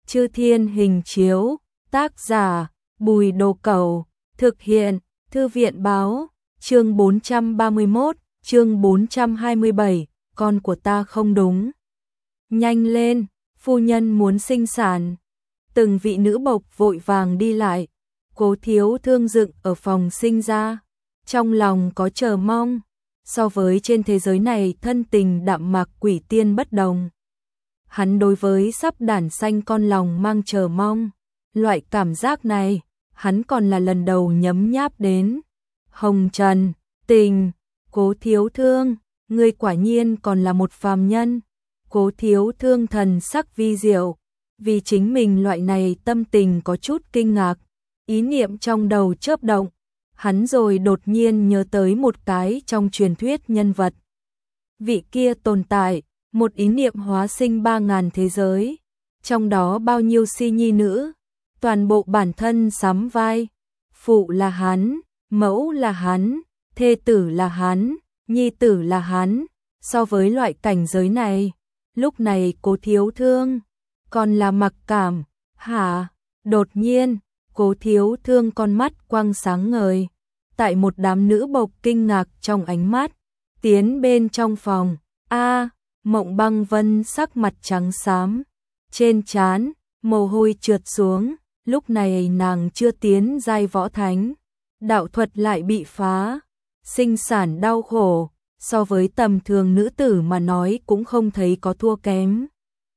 Chư Thiên Hình Chiếu, tác giả Bùi Đồ Cẩu, thực hiện Thư viện báo, chương 431, chương 427, con của ta không đúng. Nhanh lên, phu nhân muốn sinh sản. Từng vị nữ bộc vội vàng đi lại, Cố Thiếu Thương dựng ở phòng sinh ra, trong lòng có chờ mong, so với trên thế giới này thân tình đạm mạc quỷ tiên bất đồng. Hắn đối với sắp đản sanh con lòng mang chờ mong, loại cảm giác này, hắn còn là lần đầu nhấm nháp đến. Hồng Trần, tình, Cố Thiếu Thương, ngươi quả nhiên còn là một phàm nhân. Cố Thiếu Thương thần sắc vi diệu, vì chính mình loại này tâm tình có chút kinh ngạc, ý niệm trong đầu chớp động, hắn rồi đột nhiên nhớ tới một cái trong truyền thuyết nhân vật. Vị kia tồn tại, một ý niệm hóa sinh 3.000 thế giới, trong đó bao nhiêu si nhi nữ, toàn bộ bản thân sắm vai, phụ là hắn, mẫu là hắn, thê tử là hắn, nhi tử là hắn, so với loại cảnh giới này, lúc này Cố Thiếu Thương còn là mặc cảm, hả? Đột nhiên, Cố Thiếu Thương con mắt quang sáng ngời, tại một đám nữ bộc kinh ngạc trong ánh mắt, tiến bên trong phòng, Mộng Băng Vân sắc mặt trắng xám, trên trán mồ hôi trượt xuống, lúc này nàng chưa tiến giai võ thánh, đạo thuật lại bị phá, sinh sản đau khổ, so với tầm thường nữ tử mà nói cũng không thấy có thua kém.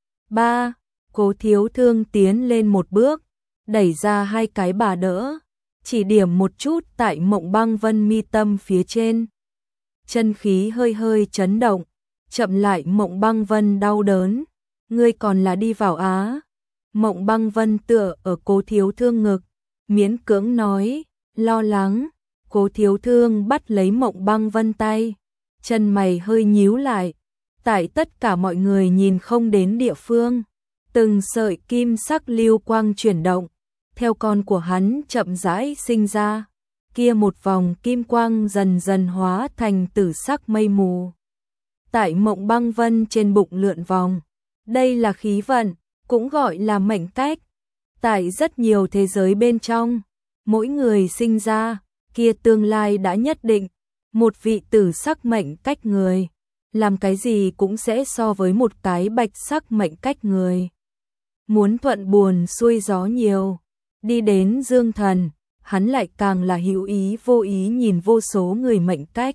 Cố Thiếu Thương tiến lên một bước, đẩy ra hai cái bà đỡ, chỉ điểm một chút tại Mộng Băng Vân mi tâm phía trên. Chân khí hơi hơi chấn động, chậm lại Mộng Băng Vân đau đớn, ngươi còn là đi vào á. Mộng Băng Vân tựa ở Cố Thiếu Thương ngực, miễn cưỡng nói, lo lắng. Cố Thiếu Thương bắt lấy Mộng Băng Vân tay, chân mày hơi nhíu lại, tại tất cả mọi người nhìn không đến địa phương, từng sợi kim sắc lưu quang chuyển động, theo con của hắn chậm rãi sinh ra, kia một vòng kim quang dần dần hóa thành tử sắc mây mù. Tại Mộng Băng Vân trên bụng lượn vòng, đây là khí vận, cũng gọi là mệnh cách. Tại rất nhiều thế giới bên trong, mỗi người sinh ra, kia tương lai đã nhất định, một vị tử sắc mệnh cách người, làm cái gì cũng sẽ so với một cái bạch sắc mệnh cách người. Muốn thuận buồn xuôi gió nhiều, đi đến Dương Thần, hắn lại càng là hữu ý vô ý nhìn vô số người mệnh cách.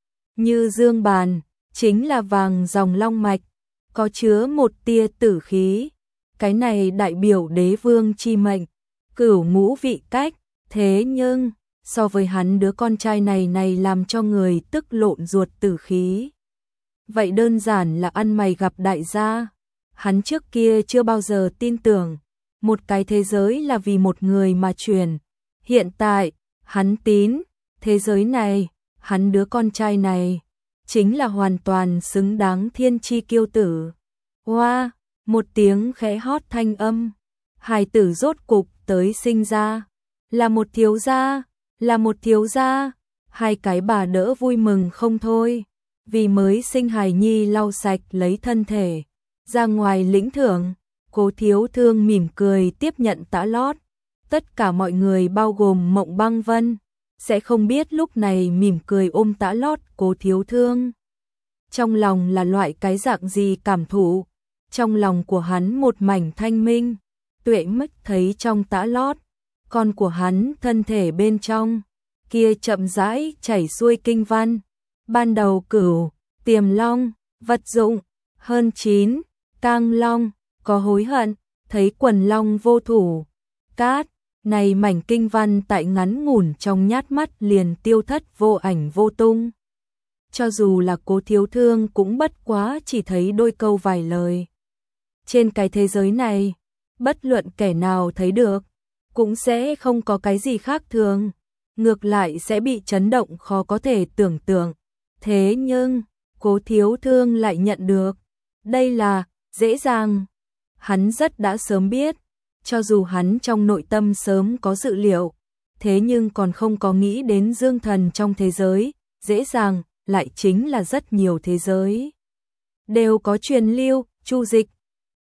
Như Dương Bàn, chính là vàng dòng long mạch, có chứa một tia tử khí, cái này đại biểu đế vương chi mệnh, cửu ngũ vị cách, thế nhưng so với hắn đứa con trai này làm cho người tức lộn ruột tử khí. Vậy đơn giản là ăn mày gặp đại gia, hắn trước kia chưa bao giờ tin tưởng, một cái thế giới là vì một người mà chuyển. Hiện tại, hắn tín, thế giới này, hắn đứa con trai này, chính là hoàn toàn xứng đáng thiên chi kiêu tử. Hoa, một tiếng khẽ hót thanh âm, hài tử rốt cục tới sinh ra, là một thiếu gia, là một thiếu gia, hai cái bà đỡ vui mừng không thôi, vì mới sinh hài nhi lau sạch lấy thân thể, ra ngoài lĩnh thưởng. Cố Thiếu Thương mỉm cười tiếp nhận tã lót, tất cả mọi người bao gồm Mộng Băng Vân, sẽ không biết lúc này mỉm cười ôm tã lót Cố Thiếu Thương. Trong lòng là loại cái dạng gì cảm thụ, trong lòng của hắn một mảnh thanh minh, tuệ mất thấy trong tã lót, con của hắn thân thể bên trong, kia chậm rãi chảy xuôi kinh văn, ban đầu Cửu, Tiềm Long, vật dụng, hơn 9, Cang Long, có hối hận, thấy quần long vô thủ, cát, này mảnh kinh văn tại ngắn ngủn trong nhát mắt liền tiêu thất vô ảnh vô tung. Cho dù là Cố Thiếu Thương cũng bất quá chỉ thấy đôi câu vài lời. Trên cái thế giới này, bất luận kẻ nào thấy được, cũng sẽ không có cái gì khác thường, ngược lại sẽ bị chấn động khó có thể tưởng tượng. Thế nhưng, Cố Thiếu Thương lại nhận được, đây là dễ dàng. Hắn rất đã sớm biết, cho dù hắn trong nội tâm sớm có dự liệu, thế nhưng còn không có nghĩ đến Dương Thần trong thế giới, dễ dàng, lại chính là rất nhiều thế giới. Đều có truyền lưu, chu dịch,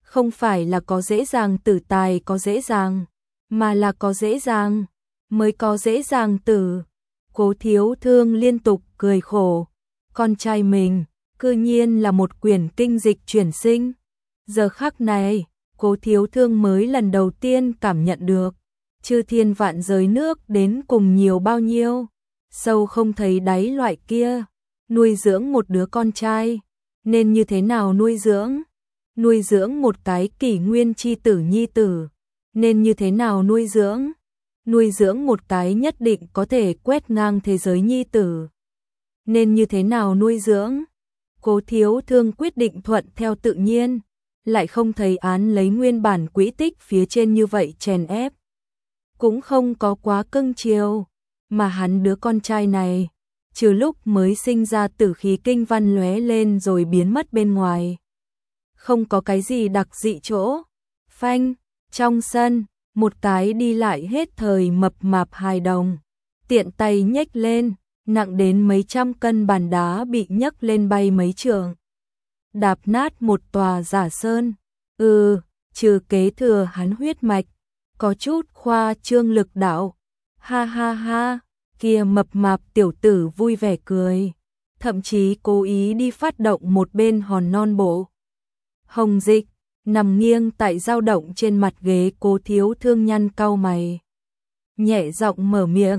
Không phải là có dễ dàng tử tài có dễ dàng, mà là có dễ dàng, mới có dễ dàng tử. Cố Thiếu Thương liên tục cười khổ, con trai mình, cư nhiên là một quyển kinh dịch chuyển sinh. Giờ khắc này, Cố Thiếu Thương mới lần đầu tiên cảm nhận được, chư thiên vạn giới nước đến cùng nhiều bao nhiêu, sâu không thấy đáy loại kia. Nuôi dưỡng một đứa con trai, nên như thế nào nuôi dưỡng? Nuôi dưỡng một cái kỷ nguyên chi tử nhi tử, nên như thế nào nuôi dưỡng? Nuôi dưỡng một cái nhất định có thể quét ngang thế giới nhi tử, nên như thế nào nuôi dưỡng? Cố Thiếu Thương quyết định thuận theo tự nhiên, lại không thấy án lấy nguyên bản quỹ tích phía trên như vậy chèn ép. Cũng không có quá cưng chiều, mà hắn đứa con trai này, trừ lúc mới sinh ra tử khí kinh văn lóe lên rồi biến mất bên ngoài. Không có cái gì đặc dị chỗ. Phanh, trong sân, một cái đi lại hết thời mập mạp hài đồng, tiện tay nhấc lên, nặng đến mấy trăm cân bàn đá bị nhấc lên bay mấy trượng. Đạp nát một tòa giả sơn. Trừ kế thừa hắn huyết mạch, có chút khoa trương lực đạo. Ha ha ha, kia mập mạp tiểu tử vui vẻ cười, thậm chí cố ý đi phát động một bên hòn non bộ. Hồng Dịch nằm nghiêng tại dao động trên mặt ghế. Cố Thiếu Thương nhăn cau mày, nhẹ giọng mở miệng,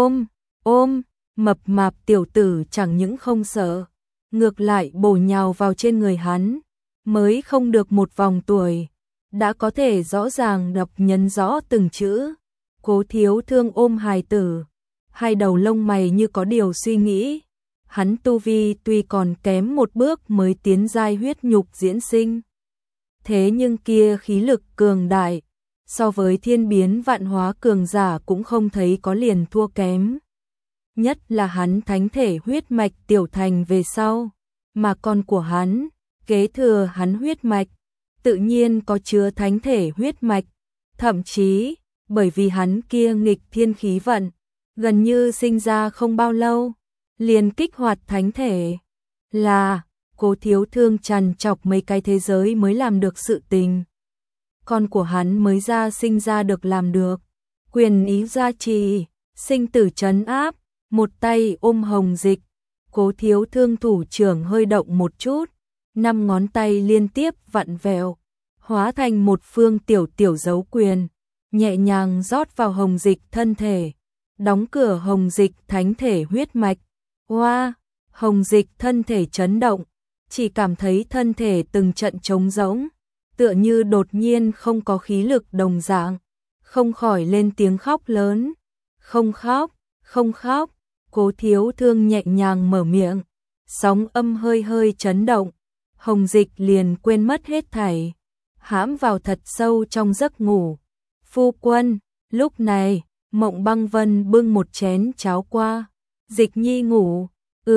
ôm, mập mạp tiểu tử chẳng những không sợ, ngược lại bổ nhào vào trên người hắn, mới không được một vòng tuổi, đã có thể rõ ràng đọc nhấn rõ từng chữ. Cố Thiếu Thương ôm hài tử, hai đầu lông mày như có điều suy nghĩ, hắn tu vi tuy còn kém một bước mới tiến giai huyết nhục diễn sinh. Thế nhưng kia khí lực cường đại, so với thiên biến vạn hóa cường giả cũng không thấy có liền thua kém. Nhất là hắn thánh thể huyết mạch tiểu thành về sau, mà con của hắn, kế thừa hắn huyết mạch, tự nhiên có chứa thánh thể huyết mạch, thậm chí, bởi vì hắn kia nghịch thiên khí vận, gần như sinh ra không bao lâu, liền kích hoạt thánh thể. Là, Cố Thiếu Thương trằn trọc mấy cái thế giới mới làm được sự tình. Con của hắn mới ra sinh ra được làm được, quyền ý gia trì, sinh tử trấn áp, một tay ôm Hồng Dịch. Cố Thiếu Thương thủ trưởng hơi động một chút, 5 ngón tay liên tiếp vặn vẹo, hóa thành một phương tiểu dấu quyền, nhẹ nhàng rót vào Hồng Dịch thân thể, đóng cửa Hồng Dịch thánh thể huyết mạch. Hoa, Hồng Dịch thân thể chấn động, chỉ cảm thấy thân thể từng trận trống rỗng, tựa như đột nhiên không có khí lực đồng dạng, không khỏi lên tiếng khóc lớn. Không khóc, Cố Thiếu Thương nhẹ nhàng mở miệng, sóng âm hơi chấn động, Hồng Dịch liền quên mất hết thảy, hãm vào thật sâu trong giấc ngủ. Phu quân, lúc này, Mộng Băng Vân bưng một chén cháo qua. Dịch nhi ngủ.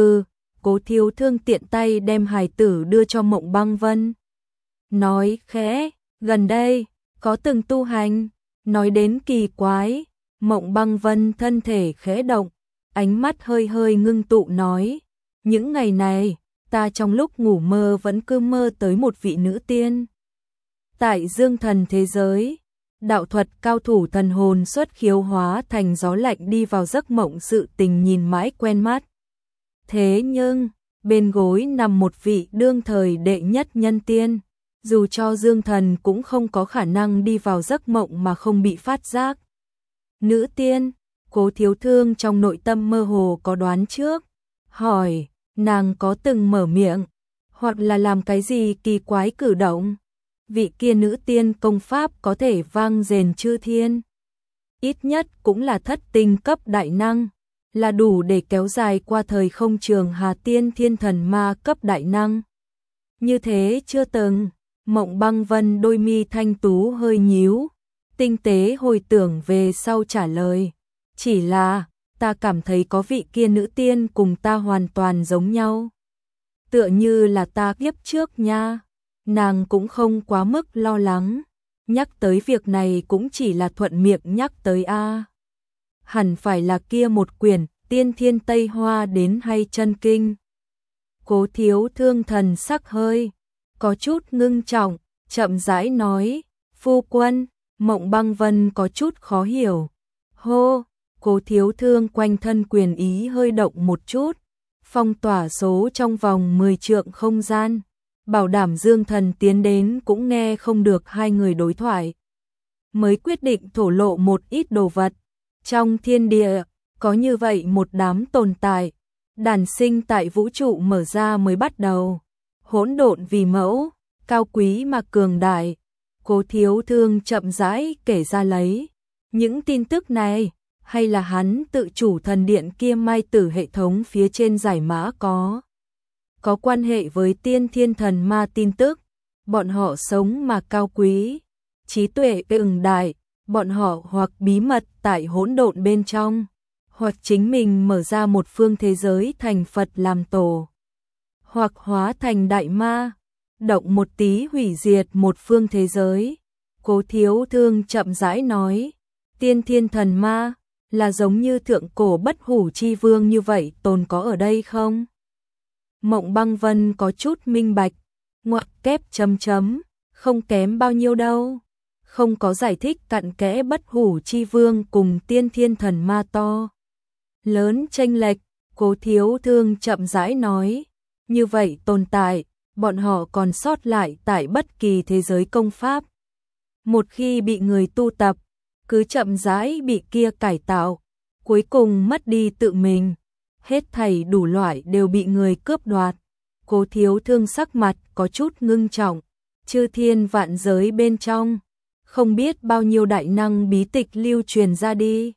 Cố Thiếu Thương tiện tay đem hài tử đưa cho Mộng Băng Vân. Nói khẽ, gần đây, có từng tu hành. Nói đến kỳ quái, Mộng Băng Vân thân thể khẽ động, ánh mắt hơi ngưng tụ nói, những ngày này, ta trong lúc ngủ mơ vẫn cứ mơ tới một vị nữ tiên. Tại dương thần thế giới, đạo thuật cao thủ thần hồn xuất khiếu hóa thành gió lạnh đi vào giấc mộng, sự tình nhìn mãi quen mắt. Thế nhưng, bên gối nằm một vị đương thời đệ nhất nhân tiên, dù cho dương thần cũng không có khả năng đi vào giấc mộng mà không bị phát giác. Nữ tiên, Cố Thiếu Thương trong nội tâm mơ hồ có đoán trước, hỏi, nàng có từng mở miệng, hoặc là làm cái gì kỳ quái cử động? Vị kia nữ tiên công pháp có thể vang dền chư thiên, ít nhất cũng là thất tinh cấp đại năng, là đủ để kéo dài qua thời không trường hà tiên thiên thần ma cấp đại năng. Như thế chưa từng. Mộng Băng Vân đôi mi thanh tú hơi nhíu, tinh tế hồi tưởng về sau trả lời, chỉ là ta cảm thấy có vị kia nữ tiên cùng ta hoàn toàn giống nhau, tựa như là ta kiếp trước nha. Nàng cũng không quá mức lo lắng, nhắc tới việc này cũng chỉ là thuận miệng nhắc tới a. Hẳn phải là kia một quyển Tiên Thiên Tây Hoa đến hay chân kinh. Cố Thiếu Thương thần sắc hơi có chút ngưng trọng, chậm rãi nói, phu quân. Mộng Băng Vân có chút khó hiểu. Hô, Cố Thiếu Thương quanh thân quyền ý hơi động một chút, phong tỏa số trong vòng 10 trượng không gian, bảo đảm Dương Thần tiến đến cũng nghe không được hai người đối thoại. Mới quyết định thổ lộ một ít đồ vật. Trong thiên địa, có như vậy một đám tồn tại, đàn sinh tại vũ trụ mở ra mới bắt đầu. Hỗn độn vì mẫu, cao quý mà cường đại. Cố Thiếu Thương chậm rãi kể ra lấy. Những tin tức này, hay là hắn tự chủ thần điện kia mai tử hệ thống phía trên giải mã có quan hệ với tiên thiên thần ma tin tức. Bọn họ sống mà cao quý, trí tuệ ưng đại, bọn họ hoặc bí mật tại hỗn độn bên trong, hoặc chính mình mở ra một phương thế giới thành Phật làm tổ, hoặc hóa thành đại ma, động một tí hủy diệt một phương thế giới. Cố Thiếu Thương chậm rãi nói, tiên thiên thần ma là giống như thượng cổ bất hủ chi vương như vậy tồn có ở đây không? Mộng Băng Vân có chút minh bạch, ngoặc kép chấm chấm, không kém bao nhiêu đâu. Không có giải thích cặn kẽ bất hủ chi vương cùng tiên thiên thần ma to lớn chênh lệch. Cố Thiếu Thương chậm rãi nói, như vậy tồn tại, bọn họ còn sót lại tại bất kỳ thế giới công pháp. Một khi bị người tu tập, cứ chậm rãi bị kia cải tạo, cuối cùng mất đi tự mình, hết thảy đủ loại đều bị người cướp đoạt. Cố Thiếu Thương sắc mặt có chút ngưng trọng, chư thiên vạn giới bên trong, không biết bao nhiêu đại năng bí tịch lưu truyền ra đi.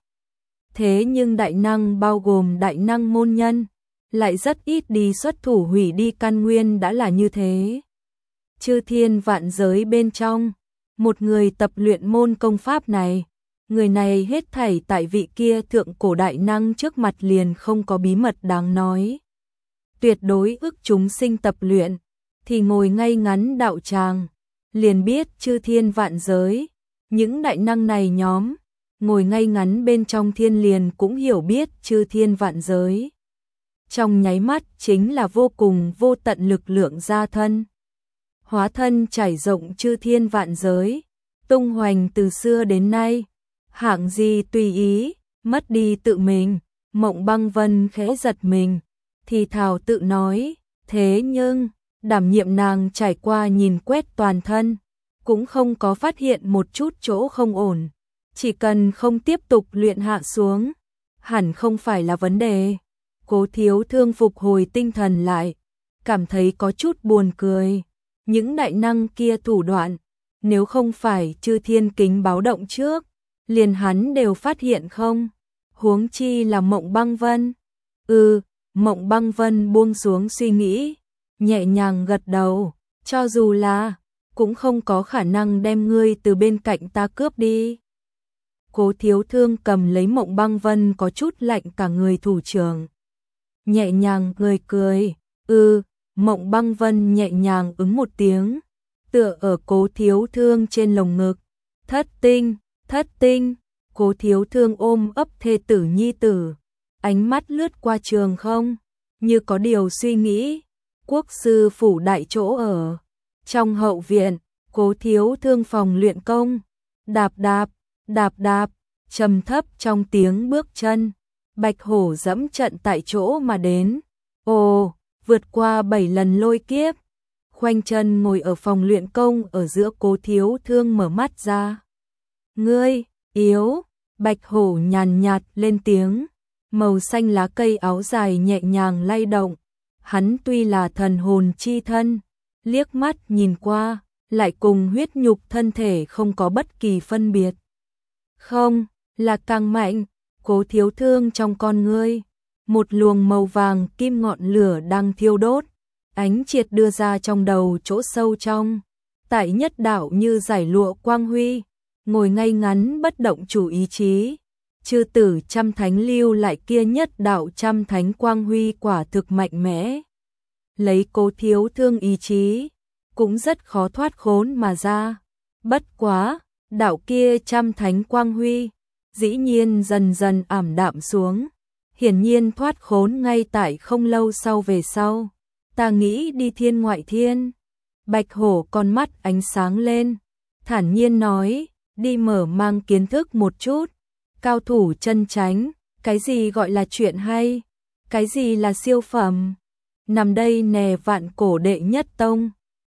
Thế nhưng đại năng bao gồm đại năng môn nhân, lại rất ít đi xuất thủ hủy đi căn nguyên đã là như thế. Chư thiên vạn giới bên trong, một người tập luyện môn công pháp này, người này hết thảy tại vị kia thượng cổ đại năng trước mặt liền không có bí mật đáng nói. Tuyệt đối ức chúng sinh tập luyện, thì ngồi ngay ngắn đạo tràng, liền biết chư thiên vạn giới, những đại năng này nhóm, ngồi ngay ngắn bên trong thiên liền cũng hiểu biết chư thiên vạn giới. Trong nháy mắt chính là vô cùng vô tận lực lượng ra thân. Hóa thân trải rộng chư thiên vạn giới, tung hoành từ xưa đến nay, hạng gì tùy ý, mất đi tự mình. Mộng Băng Vân khẽ giật mình, thì thào tự nói, thế nhưng, đảm nhiệm nàng trải qua nhìn quét toàn thân, cũng không có phát hiện một chút chỗ không ổn. Chỉ cần không tiếp tục luyện hạ xuống, hẳn không phải là vấn đề. Cố Thiếu Thương phục hồi tinh thần lại, cảm thấy có chút buồn cười. Những đại năng kia thủ đoạn, nếu không phải chư thiên kính báo động trước, liền hắn đều phát hiện không, huống chi là Mộng Băng Vân. Mộng Băng Vân buông xuống suy nghĩ, nhẹ nhàng gật đầu, cho dù là, cũng không có khả năng đem ngươi từ bên cạnh ta cướp đi. Cố Thiếu Thương cầm lấy Mộng Băng Vân có chút lạnh cả người thủ trưởng, nhẹ nhàng cười. Mộng Băng Vân nhẹ nhàng ứng một tiếng, tựa ở Cố Thiếu Thương trên lồng ngực. Thất tinh. Cố Thiếu Thương ôm ấp thê tử nhi tử, ánh mắt lướt qua trường không, như có điều suy nghĩ. Quốc sư phủ đại chỗ ở, trong hậu viện, Cố Thiếu Thương phòng luyện công, đạp đạp, trầm thấp trong tiếng bước chân, Bạch Hổ dẫm trận tại chỗ mà đến. Vượt qua 7 lần lôi kiếp, khoanh chân ngồi ở phòng luyện công ở giữa. Cố Thiếu Thương mở mắt ra. Ngươi, yếu, Bạch Hổ nhàn nhạt lên tiếng, màu xanh lá cây áo dài nhẹ nhàng lay động. Hắn tuy là thần hồn chi thân, liếc mắt nhìn qua, lại cùng huyết nhục thân thể không có bất kỳ phân biệt. Không, là càng mạnh. Cố Thiếu Thương trong con ngươi, một luồng màu vàng kim ngọn lửa đang thiêu đốt, ánh triệt đưa ra trong đầu chỗ sâu trong. Tại nhất đạo như giải lụa quang huy, ngồi ngay ngắn bất động chủ ý chí. Chư tử trăm thánh lưu lại kia nhất đạo trăm thánh quang huy quả thực mạnh mẽ. Lấy Cố Thiếu Thương ý chí, cũng rất khó thoát khốn mà ra. Bất quá, đạo kia trăm thánh quang huy, dĩ nhiên dần dần ảm đạm xuống. Hiển nhiên thoát khốn ngay tại không lâu sau về sau. Ta nghĩ đi thiên ngoại thiên. Bạch Hổ con mắt ánh sáng lên, thản nhiên nói, đi mở mang kiến thức một chút. Cao thủ chân chánh, cái gì gọi là chuyện hay? Cái gì là siêu phẩm? Nằm đây nè vạn cổ đệ nhất tông.